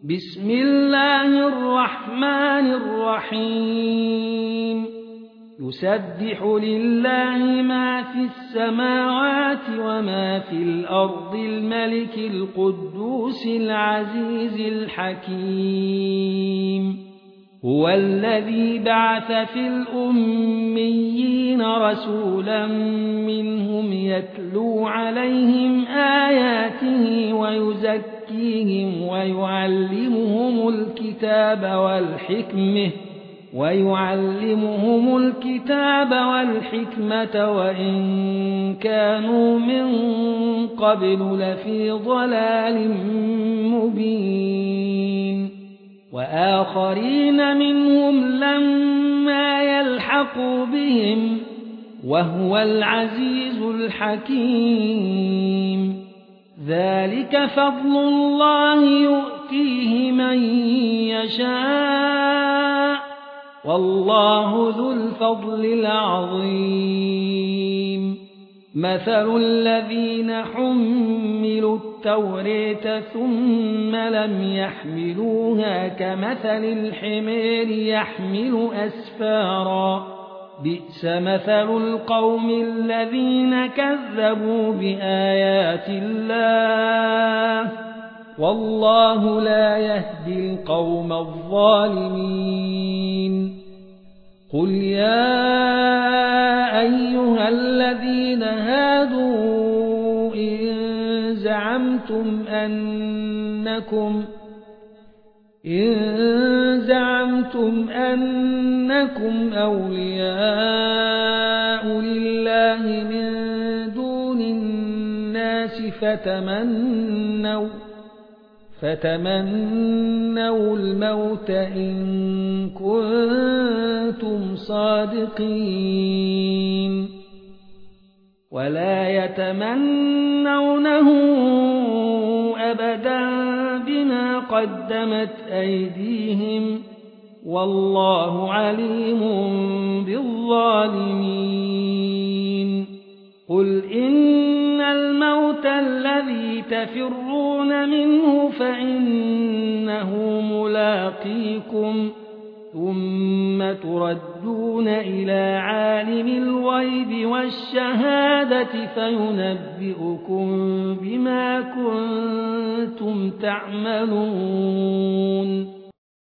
بسم الله الرحمن الرحيم يسبح لله ما في السماوات وما في الأرض الملك القدوس العزيز الحكيم هو الذي بعث في الأميين رسولا منهم يتلو عليهم آياته ويزكيهم ويعلمهم الكتاب والحكمة وإن كانوا من قبل لفي ضلال مبين وآخرين منهم لما يلحقوا بهم وهو العزيز الحكيم ذلك فضل الله يؤتيه من يشاء والله ذو الفضل العظيم مثل الذين حملوا التوراة ثم لم يحملوها كمثل الحمار يحمل أسفارا بئس مثل القوم الذين كذبوا بآيات الله والله لا يهدي القوم الظالمين قل يا أيها الذين هادوا إن زعمتم أنكم أولياء لله من دون الناس فتمنوا الموت إن كنتم صادقين ولا يتمنونه أبدا بما قدمت أيديهم والله عليم بالظالمين قل إن الموت الذي تفرون منه فإنه ملاقيكم ثم تردون إلى عالم الغيب والشهادة فينبئكم بما كنتم تعملون